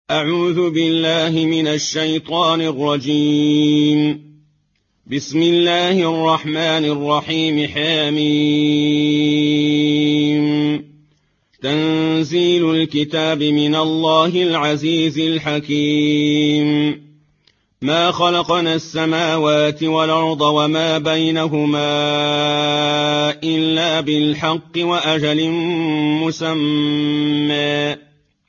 أعوذ بالله من الشيطان الرجيم. بسم الله الرحمن الرحيم. حميم. تنزيل الكتاب من الله العزيز الحكيم. ما خلقنا السماوات والأرض وما بينهما إلا بالحق وأجل مسمى،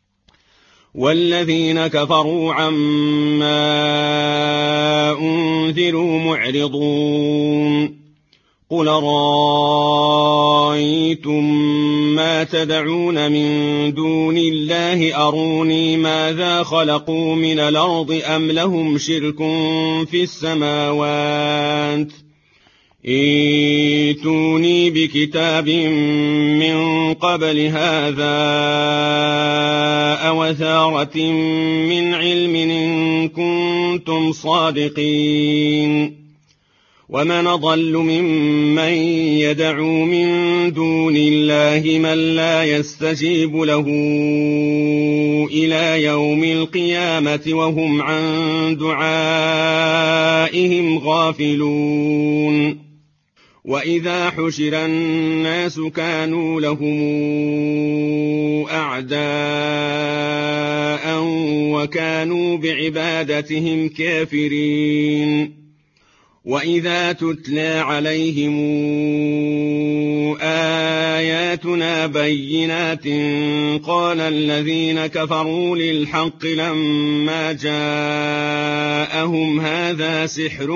والذين كفروا عما أنذروا معرضون. قل رأيتم ما تدعون من دون الله أروني ماذا خلقوا من الأرض أم لهم شرك في السماوات، ائتوني بكتاب من قبل هذا أو أثارة من علم إن كنتم صادقين. ومن أضل ممن يدعو من دون الله من لا يستجيب له إلى يوم القيامة وهم عن دعائهم غافلون. وإذا حشر الناس كانوا لهم أعداء وكانوا بعبادتهم كافرين. وإذا تتلى عليهم آياتنا بينات قال الذين كفروا للحق لما جاءهم هذا سحر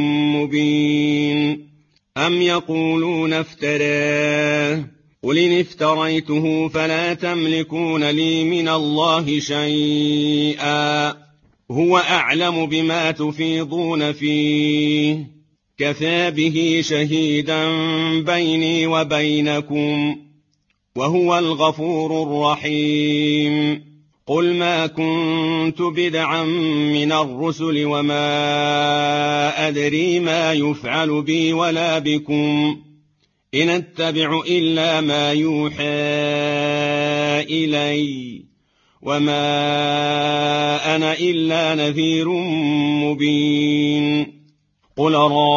مبين. أم يقولون افتراه، قل إن افتريته فلا تملكون لي من الله شيئا، هو أعلم بما تفيضون فيه، كفى به شهيدا بيني وبينكم، وهو الغفور الرحيم. قل ما كنت بدعا من الرسل وما أدري ما يفعل بي ولا بكم، إن أتبع إلا ما يوحى إلي، وما أنا إلا نذير مبين. قل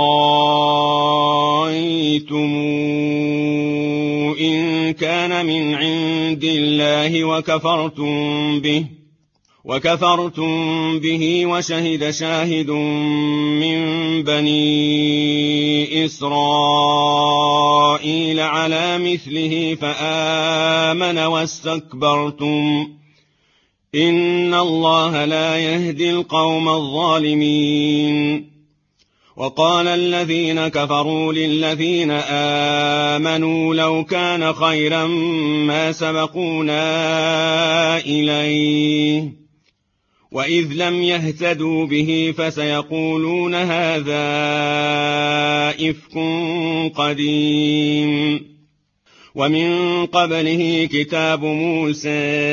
رأيتم إن كان من عند الله وكفرتم به وشهد شاهد من بني إسرائيل على مثله فآمن واستكبرتم، إن الله لا يهدي القوم الظالمين. وقال الذين كفروا للذين آمنوا لو كان خيرا ما سبقونا إليه، وإذ لم يهتدوا به فسيقولون هذا إفك قديم. ومن قبله كتاب موسى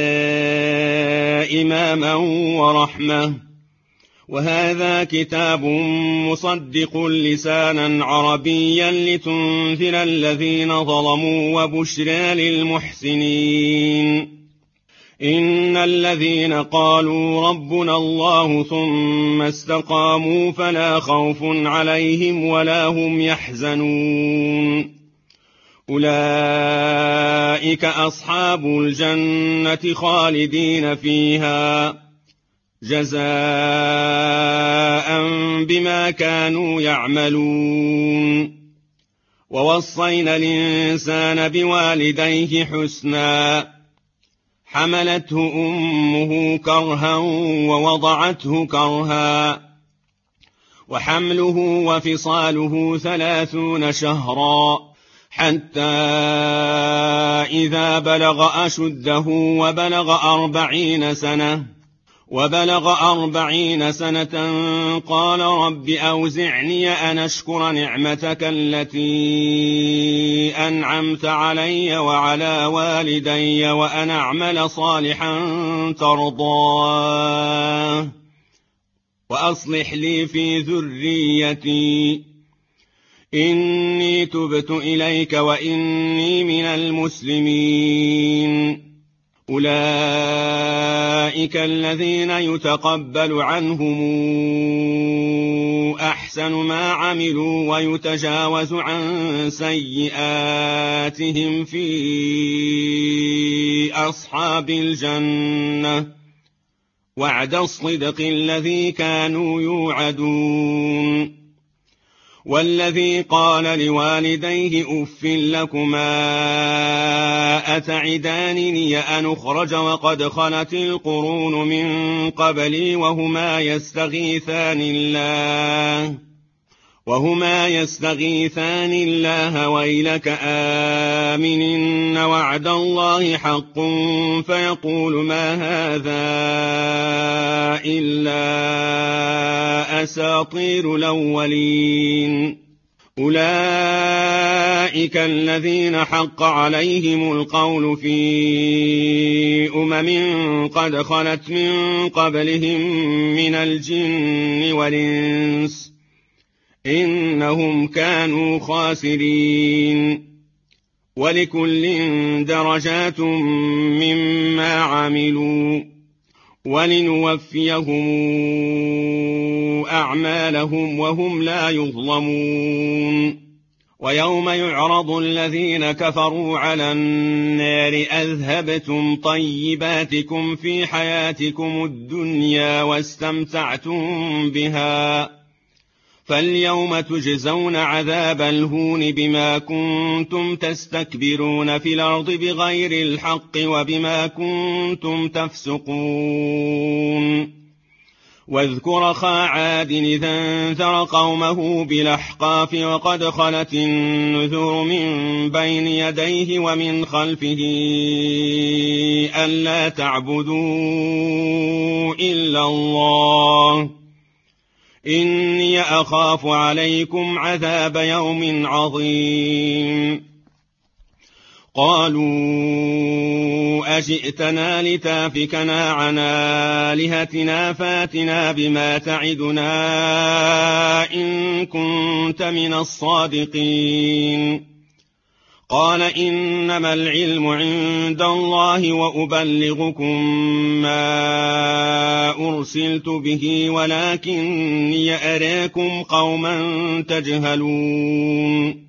إماما ورحمة، وهذا كتاب مصدق لسانا عربيا لتنذر الذين ظلموا وبشرى للمحسنين. إن الذين قالوا ربنا الله ثم استقاموا فلا خوف عليهم ولا هم يحزنون، أولئك أصحاب الجنة خالدين فيها جزاء بما كانوا يعملون. ووصينا الإنسان بوالديه حسنا، حملته أمه كرها ووضعته كرها، وحمله وفصاله 30 شهرا، حتى إذا بلغ أشده وبلغ 40 سنة قال رب أوزعني أن أشكر نعمتك التي أنعمت علي وعلى والدي وأن أعمل صالحا ترضاه وأصلح لي في ذريتي إني تبت إليك وإني من المسلمين. أولئك الذين يتقبل عنهم أحسن ما عملوا ويتجاوز عن سيئاتهم في أصحاب الجنة وعد الصدق الذي كانوا يوعدون. والذي قال لوالديه أف لكما أتعدانني أن أخرج وقد خلت القرون من قبلي وهما يستغيثان الله ويلك آمن إن وعد الله حق فيقول ما هذا إلا أساطير الأولين. أولئك الذين حق عليهم القول في قد خلت من قبلهم من الجن والإنس إنهم كانوا خاسرين. ولكل درجات مما عملوا ولنوفيهم أعمالهم وهم لا يظلمون. ويوم يعرض الذين كفروا على النار أذهبتم طيباتكم في حياتكم الدنيا واستمتعتم بها فاليوم تجزون عذاب الهون بما كنتم تستكبرون في الأرض بغير الحق وبما كنتم تفسقون. واذكر أخا عاد إذا انذر قومه بالأحقاف وقد خلت النذر من بين يديه ومن خلفه ألا تعبدوا إلا الله إني أخاف عليكم عذاب يوم عظيم. قالوا أجئتنا لتافكنا عن آلهتنا فاتنا بما تعدنا إن كنت من الصادقين. قال إنما العلم عند الله وأبلغكم ما أرسلت به ولكني أراكم قوما تجهلون.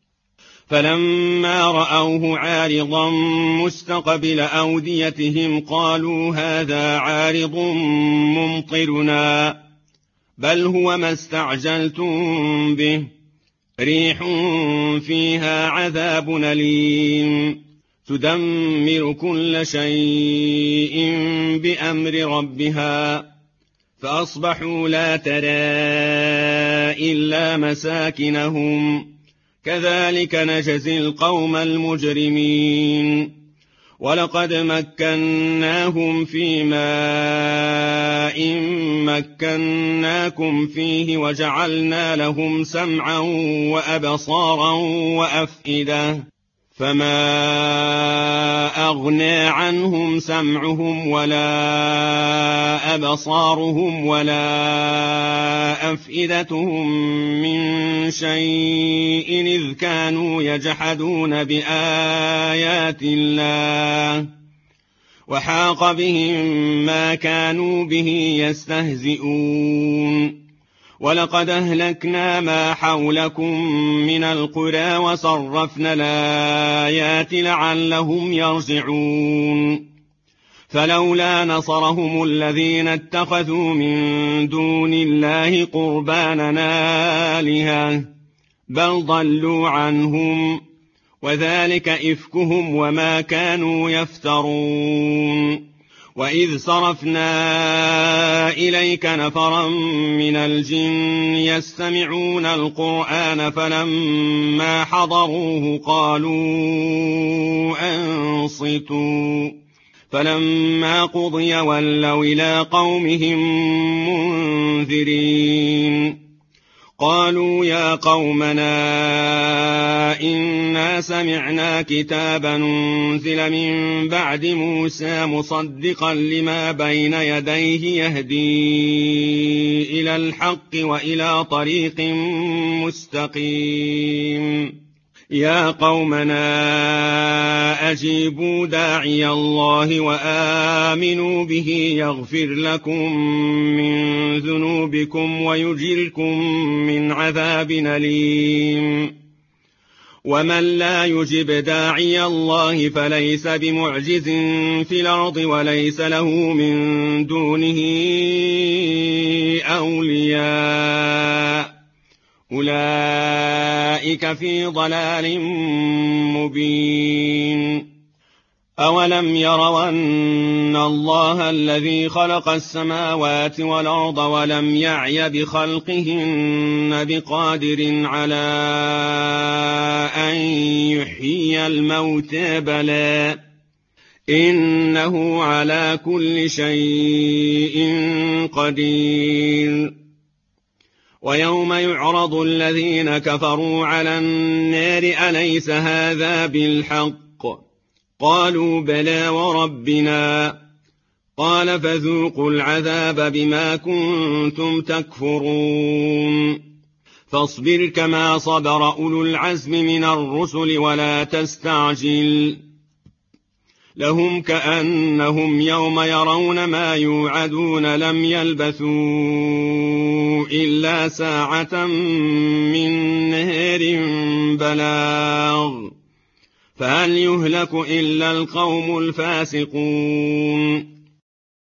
فلما رأوه عارضا مستقبل أوديتهم قالوا هذا عارض ممطرنا بل هو ما استعجلتم به ريح فيها عذاب أليم تدمر كل شيء بأمر ربها فأصبحوا لا ترى إلا مساكنهم كذلك نجزي القوم المجرمين. ولقد مكناهم في ماء مكناكم فيه وجعلنا لهم سمعا وأبصارا وأفئدة فما أغنى عنهم سمعهم ولا أبصارهم ولا أفئدتهم من شيء إذ كانوا يجحدون بآيات الله وحاق بهم ما كانوا به يستهزئون. ولقد أهلكنا ما حولكم من القرى وصرفنا الآيات لعلهم يرجعون. فلولا نصرهم الذين اتخذوا من دون الله قربانا آلهة بل ضلوا عنهم وذلك إفكهم وما كانوا يفترون. وإذ صرفنا إليك نفرا من الجن يستمعون القرآن فلما حضروه قالوا أنصتوا فلما قضي ولوا إلى قومهم منذرين. قالوا يا قومنا إنا سمعنا كتابا أنزل من بعد موسى مصدقا لما بين يديه يهدي إلى الحق وإلى طريق مستقيم يا قومنا أجيبوا داعي الله وآمنوا به يغفر لكم من ذنوبكم ويجركم من عذاب أليم ومن لا يجب داعي الله فليس بمعجز في الأرض وليس له من دونه أولياء أولئك في ضلال مبين أولم يروا أن الله الذي خلق السماوات والأرض ولم يعي بخلقهن بقادر على أن يحيي الموتى بلى إنه على كل شيء قدير ويوم يعرض الذين كفروا على النار أليس هذا بالحق قالوا بلى وربنا قال فذوقوا العذاب بما كنتم تكفرون فاصبر كما صبر أولو العزم من الرسل ولا تستعجل لهم كأنهم يوم يرون ما يوعدون لم يلبثوا إلا ساعة من نهار بلاغ فهل يهلك إلا القوم الفاسقون